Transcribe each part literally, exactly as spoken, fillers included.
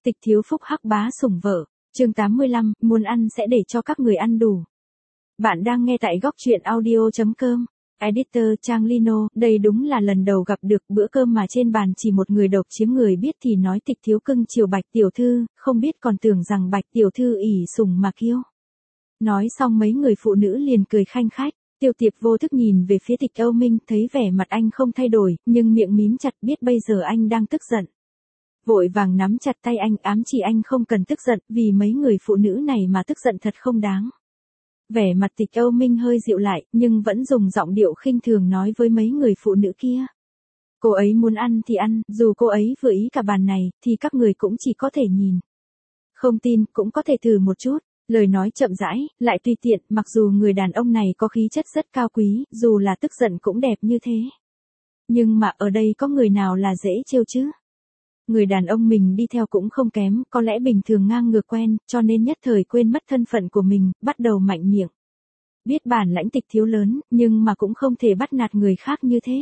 Tịch thiếu phúc hắc bá sủng vợ, chương tám mươi lăm, muốn ăn sẽ để cho các người ăn đủ. Bạn đang nghe tại góc truyện audio.com. Editor Trang Lino, đây đúng là lần đầu gặp được bữa cơm mà trên bàn chỉ một người độc chiếm người biết thì nói Tịch thiếu cưng chiều Bạch tiểu thư, không biết còn tưởng rằng Bạch tiểu thư ỷ sủng mà kiêu. Nói xong mấy người phụ nữ liền cười khanh khách. Tiêu Tiệp vô thức nhìn về phía Tịch Âu Minh, thấy vẻ mặt anh không thay đổi, nhưng miệng mím chặt, biết bây giờ anh đang tức giận. Vội vàng nắm chặt tay anh, ám chỉ anh không cần tức giận, vì mấy người phụ nữ này mà tức giận thật không đáng. Vẻ mặt Tịch Âu Minh hơi dịu lại, nhưng vẫn dùng giọng điệu khinh thường nói với mấy người phụ nữ kia. Cô ấy muốn ăn thì ăn, dù cô ấy vừa ý cả bàn này, thì các người cũng chỉ có thể nhìn. Không tin, cũng có thể thử một chút. Lời nói chậm rãi, lại tùy tiện, mặc dù người đàn ông này có khí chất rất cao quý, dù là tức giận cũng đẹp như thế. Nhưng mà ở đây có người nào là dễ trêu chứ? Người đàn ông mình đi theo cũng không kém, có lẽ bình thường ngang ngược quen, cho nên nhất thời quên mất thân phận của mình, bắt đầu mạnh miệng. Biết bản lãnh Tịch thiếu lớn, nhưng mà cũng không thể bắt nạt người khác như thế.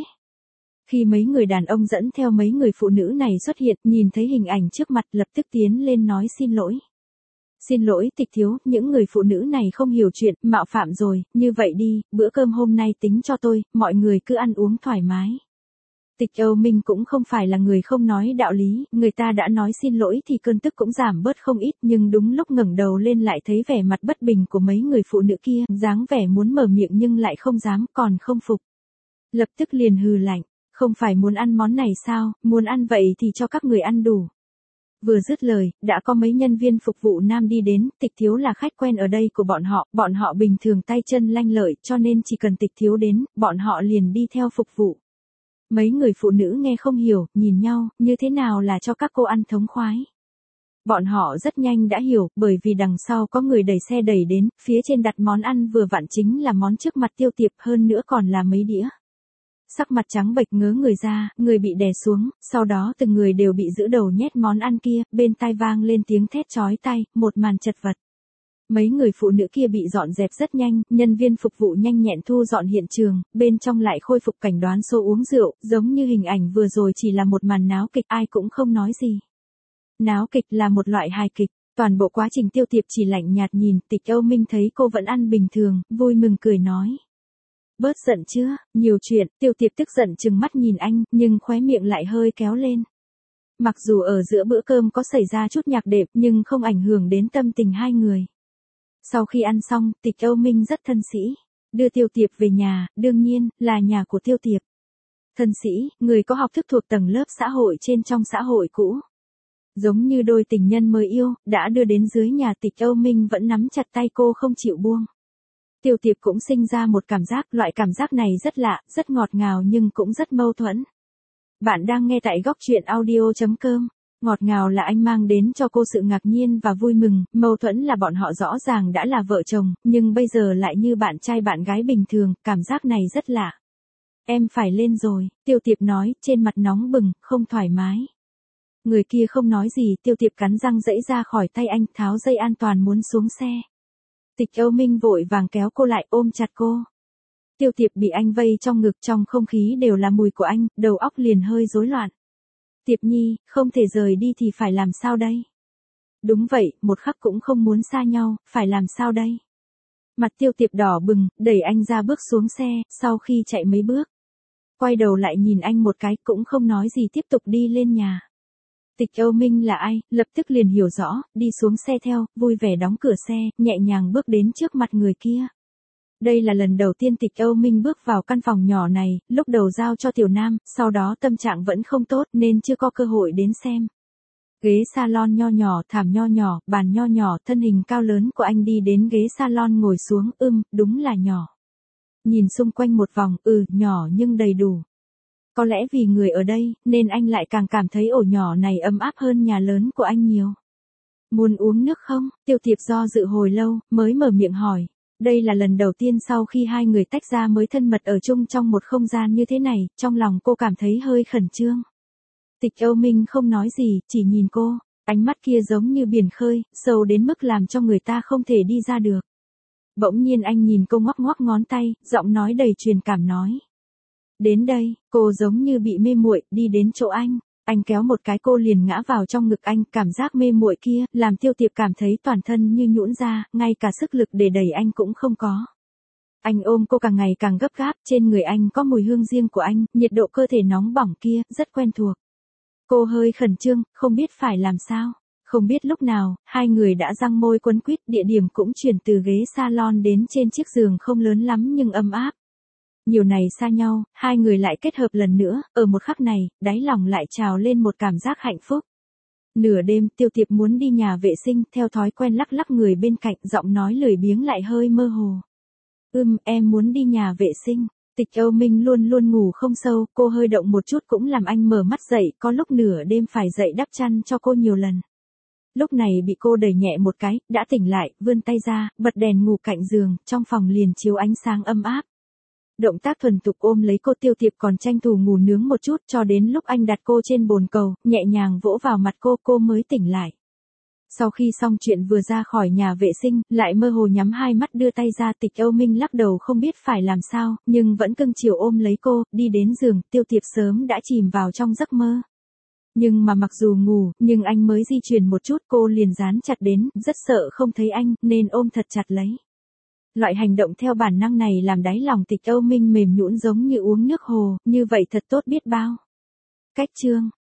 Khi mấy người đàn ông dẫn theo mấy người phụ nữ này xuất hiện, nhìn thấy hình ảnh trước mặt lập tức tiến lên nói xin lỗi. Xin lỗi Tịch thiếu, những người phụ nữ này không hiểu chuyện, mạo phạm rồi, như vậy đi, bữa cơm hôm nay tính cho tôi, mọi người cứ ăn uống thoải mái. Tịch Âu Minh cũng không phải là người không nói đạo lý, người ta đã nói xin lỗi thì cơn tức cũng giảm bớt không ít, nhưng đúng lúc ngẩng đầu lên lại thấy vẻ mặt bất bình của mấy người phụ nữ kia, dáng vẻ muốn mở miệng nhưng lại không dám, còn không phục. Lập tức liền hừ lạnh, không phải muốn ăn món này sao, muốn ăn vậy thì cho các người ăn đủ. Vừa dứt lời, đã có mấy nhân viên phục vụ nam đi đến, Tịch thiếu là khách quen ở đây của bọn họ, bọn họ bình thường tay chân lanh lợi, cho nên chỉ cần Tịch thiếu đến, bọn họ liền đi theo phục vụ. Mấy người phụ nữ nghe không hiểu, nhìn nhau, như thế nào là cho các cô ăn thống khoái. Bọn họ rất nhanh đã hiểu, bởi vì đằng sau có người đẩy xe đẩy đến, phía trên đặt món ăn vừa vặn chính là món trước mặt Tiêu Tiệp, hơn nữa còn là mấy đĩa. Sắc mặt trắng bệch ngớ người ra, người bị đè xuống, sau đó từng người đều bị giữ đầu nhét món ăn kia, bên tai vang lên tiếng thét chói tai, một màn chật vật. Mấy người phụ nữ kia bị dọn dẹp rất nhanh, nhân viên phục vụ nhanh nhẹn thu dọn hiện trường, bên trong lại khôi phục cảnh đoán số uống rượu, giống như hình ảnh vừa rồi chỉ là một màn náo kịch, ai cũng không nói gì. Náo kịch là một loại hài kịch, toàn bộ quá trình Tiêu Tiệp chỉ lạnh nhạt nhìn, Tịch Âu Minh thấy cô vẫn ăn bình thường, vui mừng cười nói. Bớt giận chưa, nhiều chuyện, Tiêu Tiệp tức giận trừng mắt nhìn anh, nhưng khóe miệng lại hơi kéo lên. Mặc dù ở giữa bữa cơm có xảy ra chút nhạc đệm nhưng không ảnh hưởng đến tâm tình hai người. Sau khi ăn xong, Tịch Âu Minh rất thân sĩ, đưa Tiêu Tiệp về nhà, đương nhiên, là nhà của Tiêu Tiệp. Thân sĩ, người có học thức thuộc tầng lớp xã hội trên trong xã hội cũ. Giống như đôi tình nhân mới yêu, đã đưa đến dưới nhà Tịch Âu Minh vẫn nắm chặt tay cô không chịu buông. Tiêu Tiệp cũng sinh ra một cảm giác, loại cảm giác này rất lạ, rất ngọt ngào nhưng cũng rất mâu thuẫn. Bạn đang nghe tại góc truyện audio.com. Ngọt ngào là anh mang đến cho cô sự ngạc nhiên và vui mừng, mâu thuẫn là bọn họ rõ ràng đã là vợ chồng, nhưng bây giờ lại như bạn trai bạn gái bình thường, cảm giác này rất lạ. Em phải lên rồi, Tiêu Tiệp nói, trên mặt nóng bừng, không thoải mái. Người kia không nói gì, Tiêu Tiệp cắn răng giãy ra khỏi tay anh, tháo dây an toàn muốn xuống xe. Tịch Âu Minh vội vàng kéo cô lại, ôm chặt cô. Tiêu Tiệp bị anh vây trong ngực, trong không khí đều là mùi của anh, đầu óc liền hơi rối loạn. Tiệp Nhi, không thể rời đi thì phải làm sao đây? Đúng vậy, một khắc cũng không muốn xa nhau, phải làm sao đây? Mặt Tiêu Tiệp đỏ bừng, đẩy anh ra bước xuống xe, sau khi chạy mấy bước. Quay đầu lại nhìn anh một cái, cũng không nói gì tiếp tục đi lên nhà. Tịch Âu Minh là ai, lập tức liền hiểu rõ, đi xuống xe theo, vui vẻ đóng cửa xe, nhẹ nhàng bước đến trước mặt người kia. Đây là lần đầu tiên Tịch Âu Minh bước vào căn phòng nhỏ này, lúc đầu giao cho Tiểu Nam, sau đó tâm trạng vẫn không tốt nên chưa có cơ hội đến xem. Ghế salon nho nhỏ, thảm nho nhỏ, bàn nho nhỏ, thân hình cao lớn của anh đi đến ghế salon ngồi xuống, ưm, đúng là nhỏ. Nhìn xung quanh một vòng, ừ, nhỏ nhưng đầy đủ. Có lẽ vì người ở đây, nên anh lại càng cảm thấy ổ nhỏ này ấm áp hơn nhà lớn của anh nhiều. Muốn uống nước không? Tiêu Tiệp do dự hồi lâu, mới mở miệng hỏi. Đây là lần đầu tiên sau khi hai người tách ra mới thân mật ở chung trong một không gian như thế này, trong lòng cô cảm thấy hơi khẩn trương. Tịch Âu Minh không nói gì, chỉ nhìn cô, ánh mắt kia giống như biển khơi, sâu đến mức làm cho người ta không thể đi ra được. Bỗng nhiên anh nhìn cô ngoắc ngoắc ngón tay, giọng nói đầy truyền cảm nói. Đến đây, cô giống như bị mê muội, đi đến chỗ anh. Anh kéo một cái cô liền ngã vào trong ngực anh, cảm giác mê muội kia, làm Tiêu Tiệp cảm thấy toàn thân như nhũn ra, ngay cả sức lực để đẩy anh cũng không có. Anh ôm cô càng ngày càng gấp gáp, trên người anh có mùi hương riêng của anh, nhiệt độ cơ thể nóng bỏng kia, rất quen thuộc. Cô hơi khẩn trương, không biết phải làm sao. Không biết lúc nào, hai người đã răng môi quấn quýt, địa điểm cũng chuyển từ ghế salon đến trên chiếc giường không lớn lắm nhưng ấm áp. Nhiều ngày xa nhau, hai người lại kết hợp lần nữa, ở một khắc này, đáy lòng lại trào lên một cảm giác hạnh phúc. Nửa đêm, Tiêu Tiệp muốn đi nhà vệ sinh, theo thói quen lắc lắc người bên cạnh, giọng nói lười biếng lại hơi mơ hồ. Ừm, em muốn đi nhà vệ sinh. Tịch Âu Minh luôn luôn ngủ không sâu, cô hơi động một chút cũng làm anh mở mắt dậy, có lúc nửa đêm phải dậy đắp chăn cho cô nhiều lần. Lúc này bị cô đẩy nhẹ một cái, đã tỉnh lại, vươn tay ra, bật đèn ngủ cạnh giường, trong phòng liền chiếu ánh sáng âm áp. Động tác thuần tục ôm lấy cô, Tiêu Tiệp còn tranh thủ ngủ nướng một chút cho đến lúc anh đặt cô trên bồn cầu, nhẹ nhàng vỗ vào mặt cô, cô mới tỉnh lại. Sau khi xong chuyện vừa ra khỏi nhà vệ sinh, lại mơ hồ nhắm hai mắt đưa tay ra, Tịch Âu Minh lắc đầu không biết phải làm sao, nhưng vẫn cưng chiều ôm lấy cô, đi đến giường, Tiêu Tiệp sớm đã chìm vào trong giấc mơ. Nhưng mà mặc dù ngủ, nhưng anh mới di chuyển một chút cô liền dán chặt đến, rất sợ không thấy anh, nên ôm thật chặt lấy. Loại hành động theo bản năng này làm đáy lòng Tịch Âu Minh mềm nhũn giống như uống nước hồ, như vậy thật tốt biết bao. Cách chương